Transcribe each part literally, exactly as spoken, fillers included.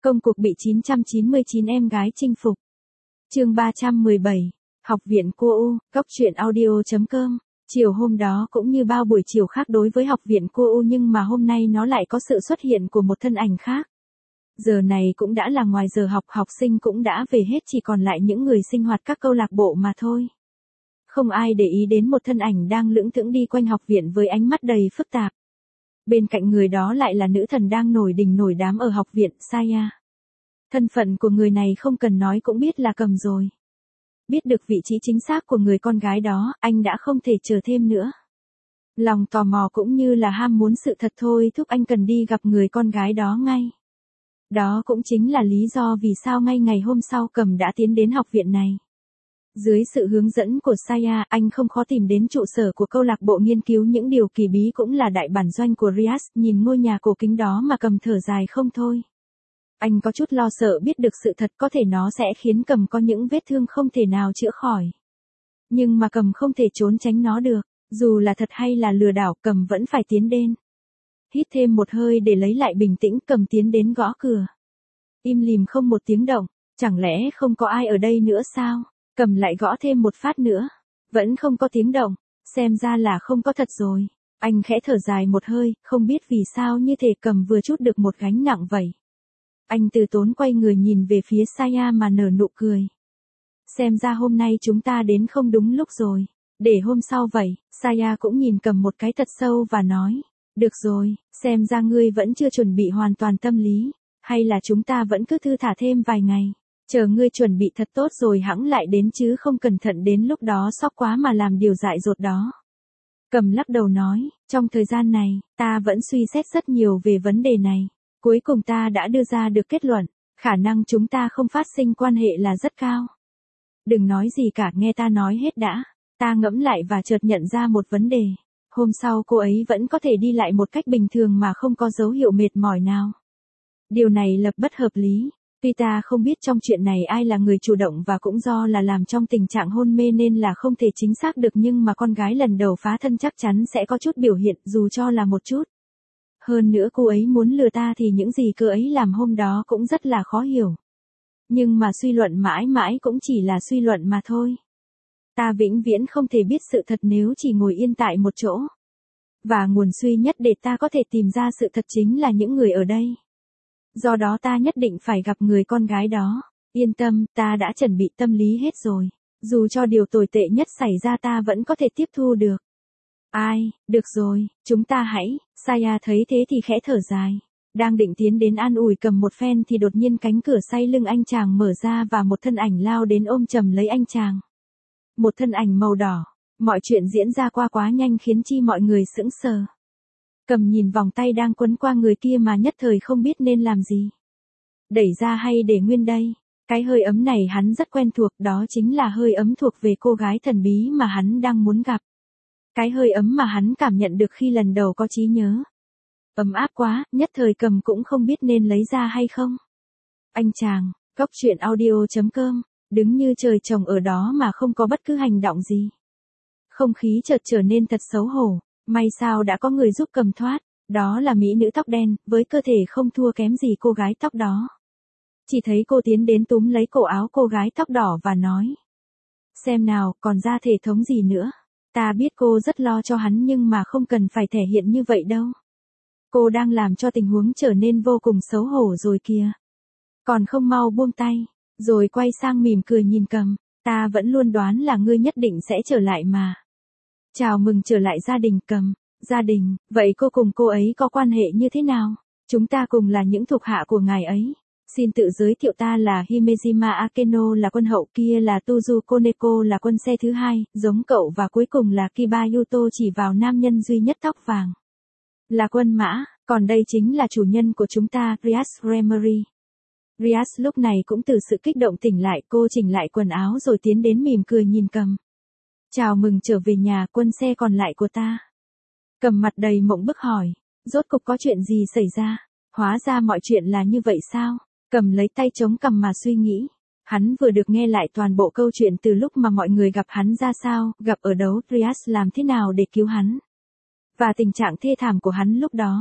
Công cuộc bị chín trăm chín mươi chín em gái chinh phục. Chương ba trăm mười bảy. Học viện cô U, góc truyện audio chấm com. Chiều hôm đó cũng như bao buổi chiều khác đối với học viện cô U, nhưng mà hôm nay nó lại có sự xuất hiện của một thân ảnh khác. Giờ này cũng đã là ngoài giờ học, học sinh cũng đã về hết, chỉ còn lại những người sinh hoạt các câu lạc bộ mà thôi. Không ai để ý đến một thân ảnh đang lững thững đi quanh học viện với ánh mắt đầy phức tạp. Bên cạnh người đó lại là nữ thần đang nổi đình nổi đám ở học viện, Saya. Thân phận của người này không cần nói cũng biết là Cầm rồi. Biết được vị trí chính xác của người con gái đó, anh đã không thể chờ thêm nữa. Lòng tò mò cũng như là ham muốn sự thật thôi thúc anh cần đi gặp người con gái đó ngay. Đó cũng chính là lý do vì sao ngay ngày hôm sau Cầm đã tiến đến học viện này. Dưới sự hướng dẫn của Saya, anh không khó tìm đến trụ sở của câu lạc bộ nghiên cứu những điều kỳ bí, cũng là đại bản doanh của Rias. Nhìn ngôi nhà cổ kính đó mà Cầm thở dài không thôi. Anh có chút lo sợ biết được sự thật có thể nó sẽ khiến Cầm có những vết thương không thể nào chữa khỏi. Nhưng mà Cầm không thể trốn tránh nó được, dù là thật hay là lừa đảo, Cầm vẫn phải tiến đến. Hít thêm một hơi để lấy lại bình tĩnh, Cầm tiến đến gõ cửa. Im lìm không một tiếng động, chẳng lẽ không có ai ở đây nữa sao? Cầm lại gõ thêm một phát nữa, vẫn không có tiếng động, xem ra là không có thật rồi. Anh khẽ thở dài một hơi, không biết vì sao như thể Cầm vừa chút được một gánh nặng vậy. Anh từ tốn quay người nhìn về phía Saya mà nở nụ cười. Xem ra hôm nay chúng ta đến không đúng lúc rồi, để hôm sau vậy. Saya cũng nhìn Cầm một cái thật sâu và nói, được rồi, xem ra ngươi vẫn chưa chuẩn bị hoàn toàn tâm lý, hay là chúng ta vẫn cứ thư thả thêm vài ngày. Chờ ngươi chuẩn bị thật tốt rồi hẵng lại đến, chứ không cẩn thận đến lúc đó sốc quá mà làm điều dại dột đó. Cầm lắc đầu nói, trong thời gian này, ta vẫn suy xét rất nhiều về vấn đề này. Cuối cùng ta đã đưa ra được kết luận, khả năng chúng ta không phát sinh quan hệ là rất cao. Đừng nói gì cả, nghe ta nói hết đã. Ta ngẫm lại và chợt nhận ra một vấn đề. Hôm sau cô ấy vẫn có thể đi lại một cách bình thường mà không có dấu hiệu mệt mỏi nào. Điều này lập bất hợp lý. Tuy ta không biết trong chuyện này ai là người chủ động và cũng do là làm trong tình trạng hôn mê nên là không thể chính xác được, nhưng mà con gái lần đầu phá thân chắc chắn sẽ có chút biểu hiện, dù cho là một chút. Hơn nữa cô ấy muốn lừa ta thì những gì cô ấy làm hôm đó cũng rất là khó hiểu. Nhưng mà suy luận mãi mãi cũng chỉ là suy luận mà thôi. Ta vĩnh viễn không thể biết sự thật nếu chỉ ngồi yên tại một chỗ. Và nguồn duy nhất để ta có thể tìm ra sự thật chính là những người ở đây. Do đó ta nhất định phải gặp người con gái đó. Yên tâm, ta đã chuẩn bị tâm lý hết rồi. Dù cho điều tồi tệ nhất xảy ra ta vẫn có thể tiếp thu được. Ai, được rồi, chúng ta hãy. Saya thấy thế thì khẽ thở dài. Đang định tiến đến an ủi Cầm một phen thì đột nhiên cánh cửa sau lưng anh chàng mở ra và một thân ảnh lao đến ôm chầm lấy anh chàng. Một thân ảnh màu đỏ. Mọi chuyện diễn ra qua quá nhanh khiến chi mọi người sững sờ. Cầm nhìn vòng tay đang quấn qua người kia mà nhất thời không biết nên làm gì. Đẩy ra hay để nguyên đây? Cái hơi ấm này hắn rất quen thuộc, đó chính là hơi ấm thuộc về cô gái thần bí mà hắn đang muốn gặp. Cái hơi ấm mà hắn cảm nhận được khi lần đầu có trí nhớ. Ấm áp quá, nhất thời Cầm cũng không biết nên lấy ra hay không. Anh chàng, góc truyện audio chấm com, đứng như trời trồng ở đó mà không có bất cứ hành động gì. Không khí chợt trở nên thật xấu hổ. May sao đã có người giúp Cầm thoát, đó là mỹ nữ tóc đen, với cơ thể không thua kém gì cô gái tóc đó. Chỉ thấy cô tiến đến túm lấy cổ áo cô gái tóc đỏ và nói. Xem nào, còn ra thể thống gì nữa. Ta biết cô rất lo cho hắn nhưng mà không cần phải thể hiện như vậy đâu. Cô đang làm cho tình huống trở nên vô cùng xấu hổ rồi kìa. Còn không mau buông tay, rồi quay sang mỉm cười nhìn Cầm. Ta vẫn luôn đoán là ngươi nhất định sẽ trở lại mà. Chào mừng trở lại gia đình Cầm. Gia đình, vậy cô cùng cô ấy có quan hệ như thế nào? Chúng ta cùng là những thuộc hạ của ngài ấy. Xin tự giới thiệu, ta là Himejima Akeno, là quân hậu, kia là Tuzu Koneko, là quân xe thứ hai, giống cậu, và cuối cùng là Kiba Yuto, chỉ vào nam nhân duy nhất tóc vàng. Là quân mã, còn đây chính là chủ nhân của chúng ta, Rias Remery. Rias lúc này cũng từ sự kích động tỉnh lại, cô chỉnh lại quần áo rồi tiến đến mỉm cười nhìn Cầm. Chào mừng trở về nhà, quân xe còn lại của ta. Cầm mặt đầy mộng bức hỏi, rốt cục có chuyện gì xảy ra? Hóa ra mọi chuyện là như vậy sao? Cầm lấy tay chống cằm mà suy nghĩ. Hắn vừa được nghe lại toàn bộ câu chuyện từ lúc mà mọi người gặp hắn ra sao, gặp ở đâu, Rias làm thế nào để cứu hắn. Và tình trạng thê thảm của hắn lúc đó.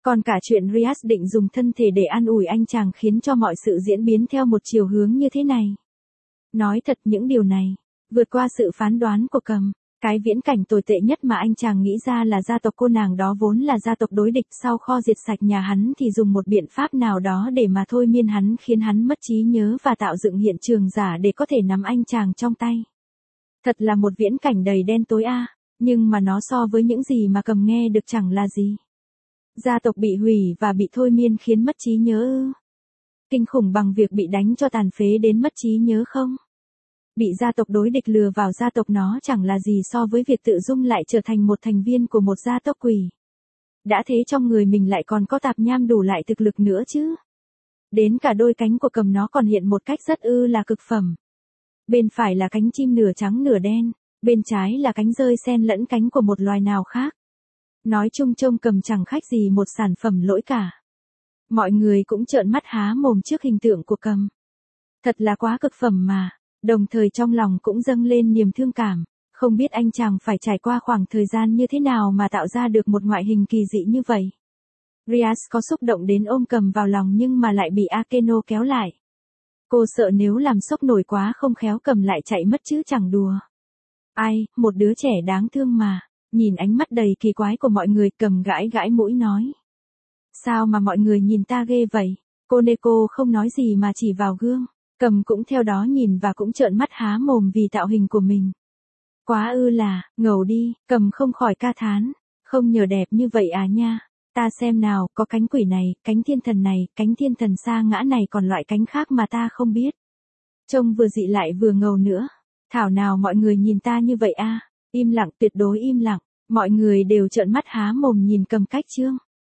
Còn cả chuyện Rias định dùng thân thể để an ủi anh chàng khiến cho mọi sự diễn biến theo một chiều hướng như thế này. Nói thật những điều này, vượt qua sự phán đoán của Cầm. Cái viễn cảnh tồi tệ nhất mà anh chàng nghĩ ra là gia tộc cô nàng đó vốn là gia tộc đối địch, sau kho diệt sạch nhà hắn thì dùng một biện pháp nào đó để mà thôi miên hắn, khiến hắn mất trí nhớ và tạo dựng hiện trường giả để có thể nắm anh chàng trong tay. Thật là một viễn cảnh đầy đen tối a, à, nhưng mà nó so với những gì mà Cầm nghe được chẳng là gì. Gia tộc bị hủy và bị thôi miên khiến mất trí nhớ ư? Kinh khủng bằng việc bị đánh cho tàn phế đến mất trí nhớ không? Bị gia tộc đối địch lừa vào gia tộc nó chẳng là gì so với việc tự dung lại trở thành một thành viên của một gia tộc quỷ. Đã thế trong người mình lại còn có tạp nham đủ lại thực lực nữa chứ. Đến cả đôi cánh của Cầm nó còn hiện một cách rất ư là cực phẩm. Bên phải là cánh chim nửa trắng nửa đen, bên trái là cánh rơi xen lẫn cánh của một loài nào khác. Nói chung trông Cầm chẳng khác gì một sản phẩm lỗi cả. Mọi người cũng trợn mắt há mồm trước hình tượng của Cầm. Thật là quá cực phẩm mà. Đồng thời trong lòng cũng dâng lên niềm thương cảm, không biết anh chàng phải trải qua khoảng thời gian như thế nào mà tạo ra được một ngoại hình kỳ dị như vậy. Rias có xúc động đến ôm Cầm vào lòng nhưng mà lại bị Akeno kéo lại. Cô sợ nếu làm sốc nổi quá không khéo Cầm lại chạy mất chứ chẳng đùa. Ai, một đứa trẻ đáng thương mà, nhìn ánh mắt đầy kỳ quái của mọi người, Cầm gãi gãi mũi nói. Sao mà mọi người nhìn ta ghê vậy? Cô Neko không nói gì mà chỉ vào gương. Cầm cũng theo đó nhìn và cũng trợn mắt há mồm vì tạo hình của mình. Quá ư là, ngầu đi, Cầm không khỏi ca thán. Không nhờ đẹp như vậy à nha. Ta xem nào, có cánh quỷ này, cánh thiên thần này, cánh thiên thần sa ngã này, còn loại cánh khác mà ta không biết. Trông vừa dị lại vừa ngầu nữa. Thảo nào mọi người nhìn ta như vậy a? Im lặng, tuyệt đối im lặng. Mọi người đều trợn mắt há mồm nhìn Cầm cách chương.